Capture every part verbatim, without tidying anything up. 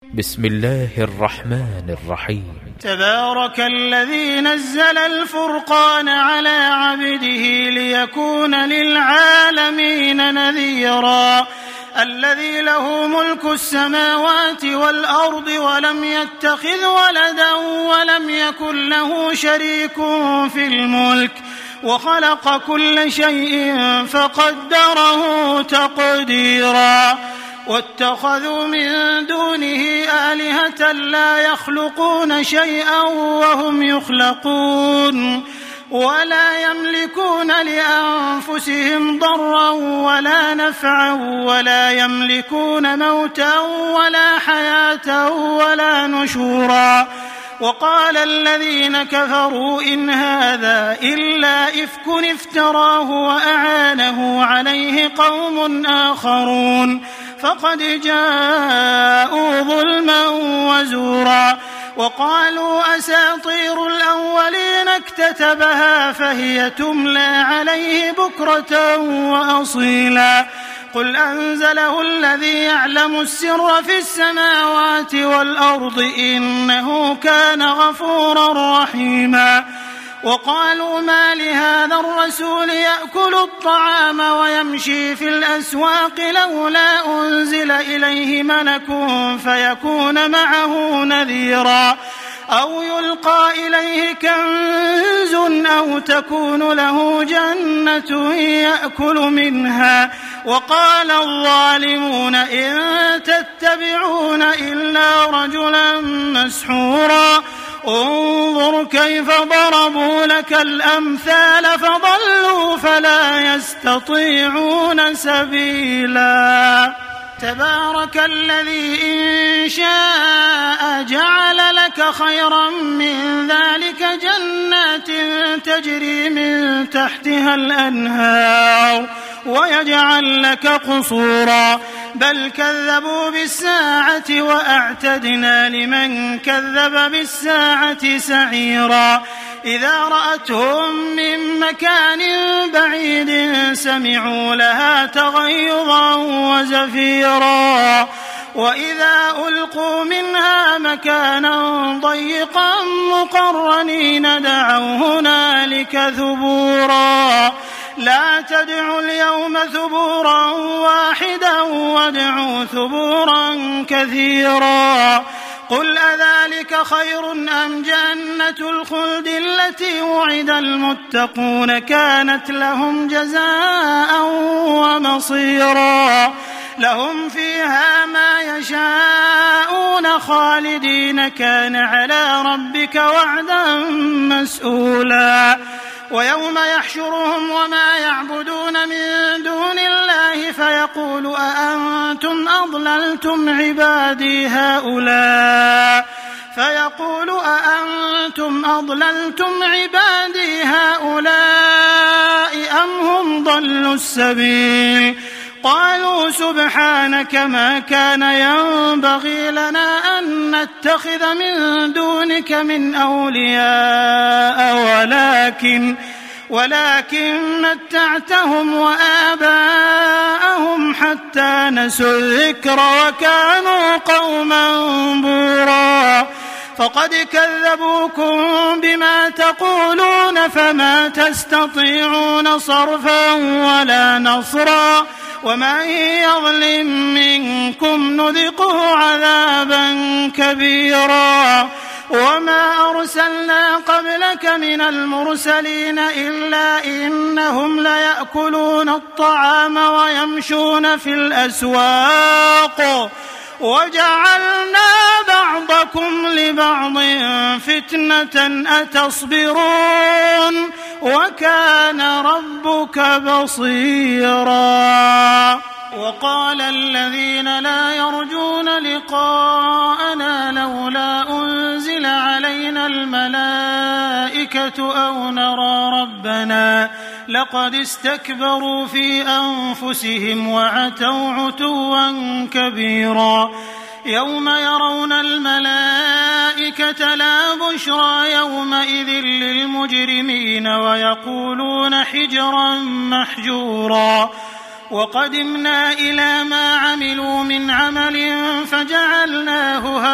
بسم الله الرحمن الرحيم. تبارك الذي نزل الفرقان على عبده ليكون للعالمين نذيرا الذي له ملك السماوات والأرض ولم يتخذ ولدا ولم يكن له شريك في الملك وخلق كل شيء فقدره تقديرا واتخذوا من دونه آلهة لا يخلقون شيئا وهم يخلقون ولا يملكون لأنفسهم ضرا ولا نفعا ولا يملكون موتا ولا حياة ولا نشورا. وقال الذين كفروا إن هذا إلا إفك افتراه وأعانه عليه قوم آخرون فقد جاءوا ظلما وزورا. وقالوا أساطير الأولين اكتتبها فهي تملى عليه بكرة وأصيلا. قل أنزله الذي يعلم السر في السماوات والأرض إنه كان غفورا رحيما. وقالوا ما لهذا الرسول يأكل الطعام ويمشي في الأسواق لولا أنزل إليه ملك فيكون معه نذيرا أو يلقى إليه كنز أو تكون له جنة يأكل منها. وقال الظالمون إن تتبعون إلا رجلا مسحورا انظر كيف ضربوا لك الأمثال فضلوا فلا يستطيعون سبيلا. تبارك الذي إن شاء جعل لك خيرا من ذلك جنات تجري من تحتها الأنهار ويجعل لك قصورا بل كذبوا بالساعة وأعتدنا لمن كذب بالساعة سعيرا. إذا رأتهم من مكان بعيد سمعوا لها تغيظا وزفيرا وإذا ألقوا منها مكانا ضيقا مقرنين دعوا هنالك ثبورا. لا تدعوا اليوم ثبورا واحدا وادعوا ثبورا كثيرا. قل أذلك خير أم جنة الخلد التي وعد المتقون كانت لهم جزاء ومصيرا. لهم فيها ما يشاءون خالدين كان على ربك وعدا مسئولا. ويوم يحشرهم وما يعبدون من دون الله فيقول أأنتم أضللتم عبادي هؤلاء فيقول أأنتم أضللتم عبادي هؤلاء أم هم ضلوا السبيل. قالوا سبحانك ما كان ينبغي لنا أن نتخذ من دونك من أولياء ولكن ولكن متعتهم وآباءهم حتى نسوا الذكر وكانوا قوما بورا. فقد كذبوكم بما تقولون فما تستطيعون صرفا ولا نصرا ومن يظلم منكم نذقه عذابا كبيرا. وما أرسلنا قبلك من المرسلين إلا إنهم ليأكلون الطعام ويمشون في الأسواق وجعلنا بعضكم لبعض فتنة أتصبرون وكان ربك بصيرا. وقال الذين لا يرجون لقاءنا لولا أنزل علينا الملائكة أو نرى ربنا لقد استكبروا في أنفسهم وعتوا عتوا كبيرا. يوم يرون الملائكة لا بشرى يومئذ للمجرمين ويقولون حجرا محجورا. وقدمنا إلى ما عملوا من عمل فجعلناه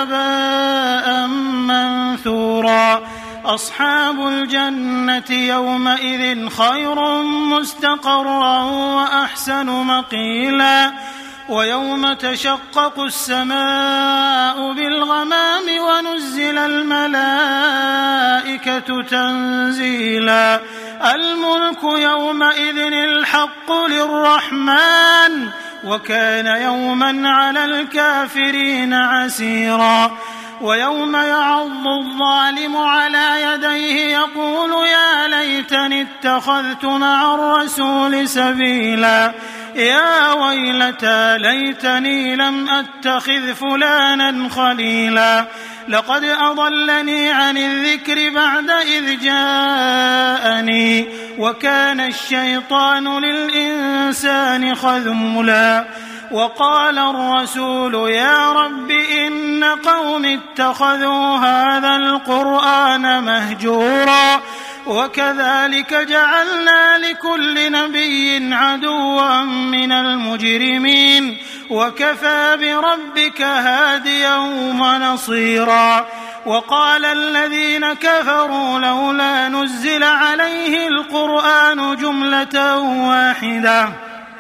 هباء منثورا أصحاب الجنة يومئذ خير مستقرا وأحسن مقيلا ويوم تشقق السماء بالغمام ونزل الملائكة تنزيلا الملك يومئذ الحق للرحمن وكان يوما على الكافرين عسيرا ويوم يعض الظالم على يديه يقول يا ليتني اتخذت مع الرسول سبيلا يا ويلتى ليتني لم أتخذ فلانا خليلا لقد أضلني عن الذكر بعد إذ جاءني وكان الشيطان للإنسان خذولا وقال الرسول يا رب إن قوم اتخذوا هذا القرآن مهجورا وكذلك جعلنا لكل نبي عدوا من المجرمين وكفى بربك هاديا ونصيرا وقال الذين كفروا لولا نزل عليه القرآن جملة واحدة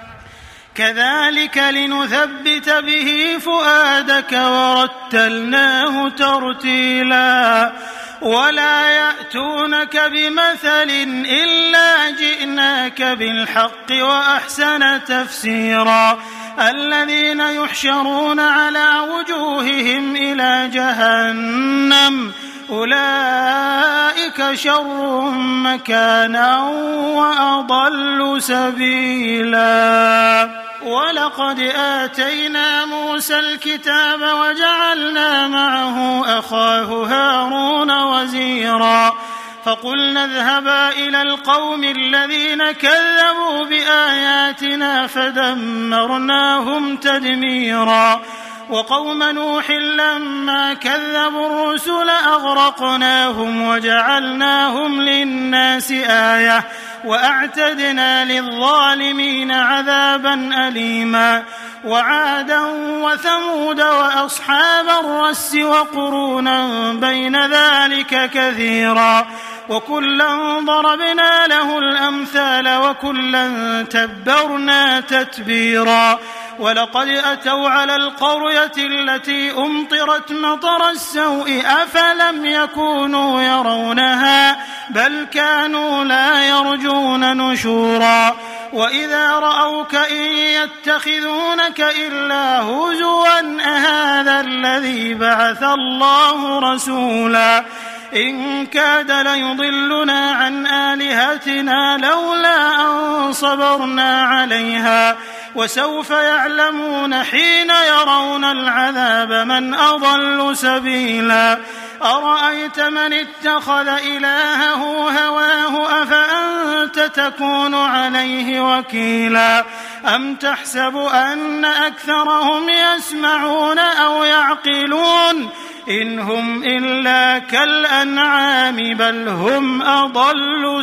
كذلك لنثبت به فؤادك ورتلناه ترتيلا ولا يأتونك بمثل إلا جئناك بالحق وأحسن تفسيرا الذين يحشرون على وجوههم إلى جهنم أولئك شر مكانا وأضل سبيلا ولقد آتينا موسى الكتاب وجعلنا معه أخاه هارون وزيرا فقلنا اذهبا إلى القوم الذين كذبوا بآياتنا فدمرناهم تدميرا وقوم نوح لما كذبوا الرسل أغرقناهم وجعلناهم للناس آية وأعتدنا للظالمين عذابا أليما وعادا وثمود وأصحاب الرس وقرونا بين ذلك كثيرا وكلا ضربنا له الأمثال وكلا تبرنا تتبيرا ولقد أتوا على القرية التي أمطرت مطر السوء أفلم يكونوا يرونها بل كانوا لا يرجون نشورا وإذا رأوك إن يتخذونك إلا هزوا أهذا الذي بعث الله رسولا إن كاد ليضلنا عن آلهتنا لولا أن صبرنا عليها وسوف يعلمون حين يرون العذاب من أضل سبيلا أرأيت من اتخذ إلهه هواه أفأنت تكون عليه وكيلا أم تحسب أن أكثرهم يسمعون أو يعقلون إن هم إلا كالأنعام بل هم أضل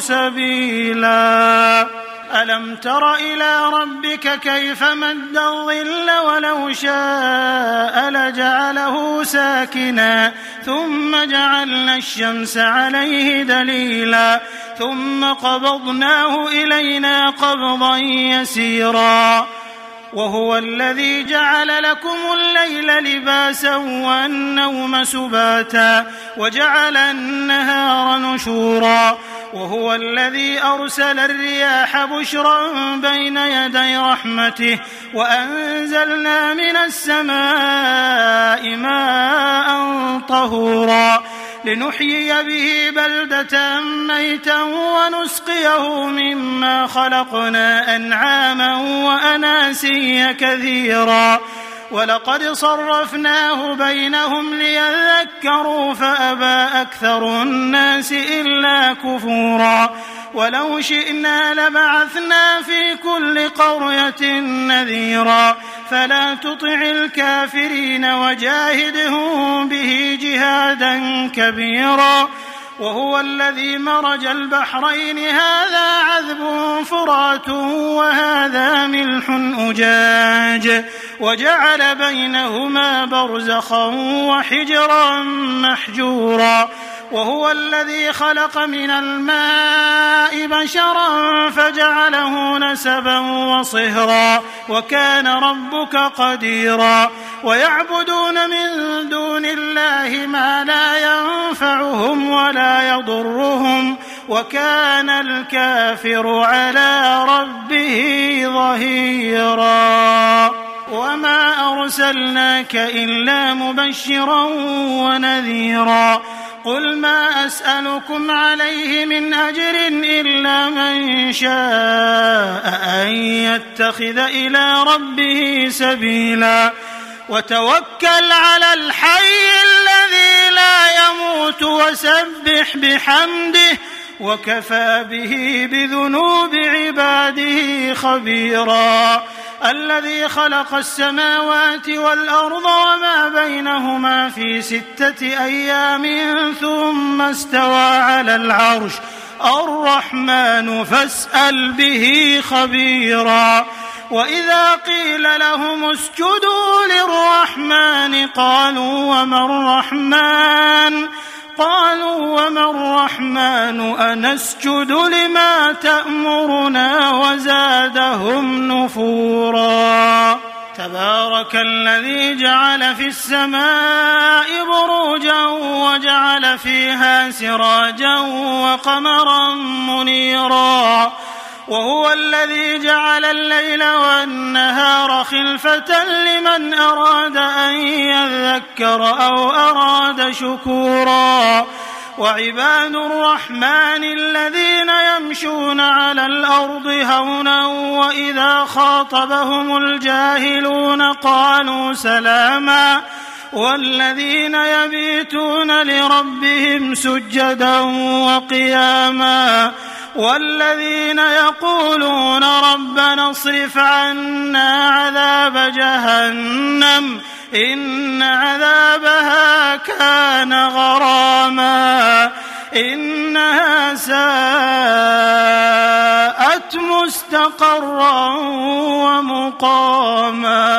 سبيلا ألم تر إلى ربك كيف مد الظل ولو شاء لجعله ساكنا ثم جعلنا الشمس عليه دليلا ثم قبضناه إلينا قبضا يسيرا وهو الذي جعل لكم الليل لباسا والنوم سباتا وجعل النهار نشورا وهو الذي أرسل الرياح بشرا بين يدي رحمته وأنزلنا من السماء ماء طهورا لنحيي به بلدة ميتا ونسقيه مما خلقنا أنعاما وأناسيا كثيرا ولقد صرفناه بينهم ليذكروا فأبى أكثر الناس إلا كفورا ولو شئنا لبعثنا في كل قرية نذيرا فلا تطع الكافرين وجاهدهم به جهادا كبيرا وهو الذي مرج البحرين هذا عذب فرات وهذا ملح أجاج وجعل بينهما برزخا وحجرا محجورا وهو الذي خلق من الماء بشرا فجعله نسبا وصهرا وكان ربك قديرا ويعبدون من دون الله ما لا ينفعهم ولا يضرهم وكان الكافر على ربه ظهيرا وما أرسلناك إلا مبشرا ونذيرا قل ما أسألكم عليه من أجر إلا من شاء أن يتخذ إلى ربه سبيلا وتوكل على الحي الذي لا يموت وسبح بحمده وكفى به بذنوب عباده خبيرا الذي خلق السماوات والأرض وما بينهما في ستة أيام ثم استوى على العرش الرحمن فاسأل به خبيرا وإذا قيل لهم اسجدوا للرحمن قالوا وما الرحمن قالوا وما الرحمن أنسجد لما تأمرنا وزادهم نفورا تبارك الذي جعل في السماء بروجا وجعل فيها سراجا وقمرا منيرا وهو الذي جعل الليل والنهار خلفة لمن أراد أن يذكر أو أراد شكورا وعباد الرحمن الذين يمشون على الأرض هونا وإذا خاطبهم الجاهلون قالوا سلاما والذين يبيتون لربهم سجدا وقياما والذين يقولون ربنا اصرف عنا عذاب جهنم إن عذابها كان غراما إنها ساءت مستقرا ومقاما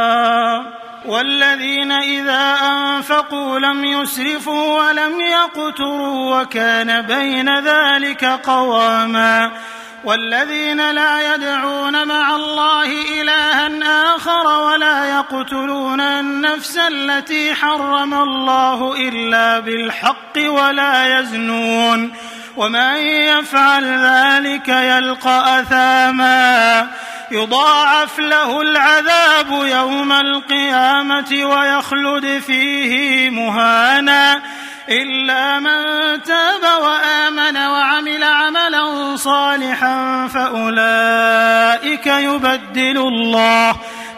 والذين إذا أنفقوا لم يسرفوا ولم يقتروا وكان بين ذلك قواما والذين لا يدعون مع الله إلها آخر ولا يقتلون النفس التي حرم الله إلا بالحق ولا يزنون ومن يفعل ذلك يلقى أثاما يضاعف له العذاب يوم القيامة ويخلد فيه مهانا إلا من تاب وآمن وعمل عملا صالحا فأولئك يبدل الله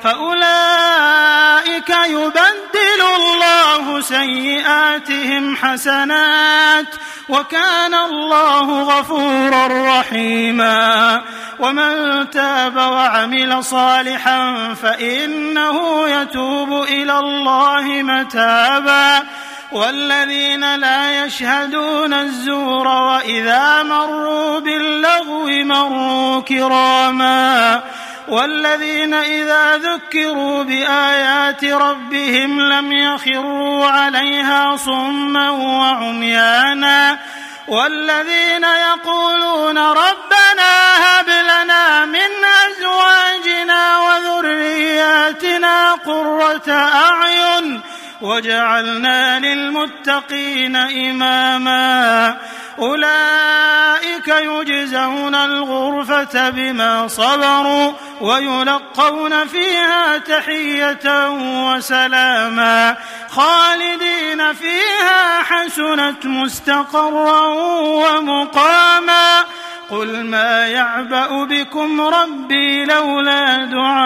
فأولئك يبدل الله سيئاتهم حسنات وكان الله غفورا رحيما ومن تاب وعمل صالحا فإنه يتوب إلى الله متابا والذين لا يشهدون الزور وإذا مروا باللغو مروا كراما والذين إذا ذكروا بآيات ربهم لم يخروا عليها صما وعميانا والذين يقولون ربنا هب لنا من أزواجنا وذرياتنا قرة أعين وجعلنا للمتقين إماما أولئك يجزون الغرفة بما صبروا ويلقون فيها تحية وسلاما خالدين فيها حسنت مستقرا ومقاما قل ما يعبأ بكم ربي لولا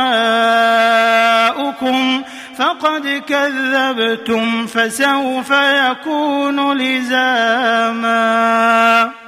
دعاؤكم فقد كذبتم فسوف يكون لزاما.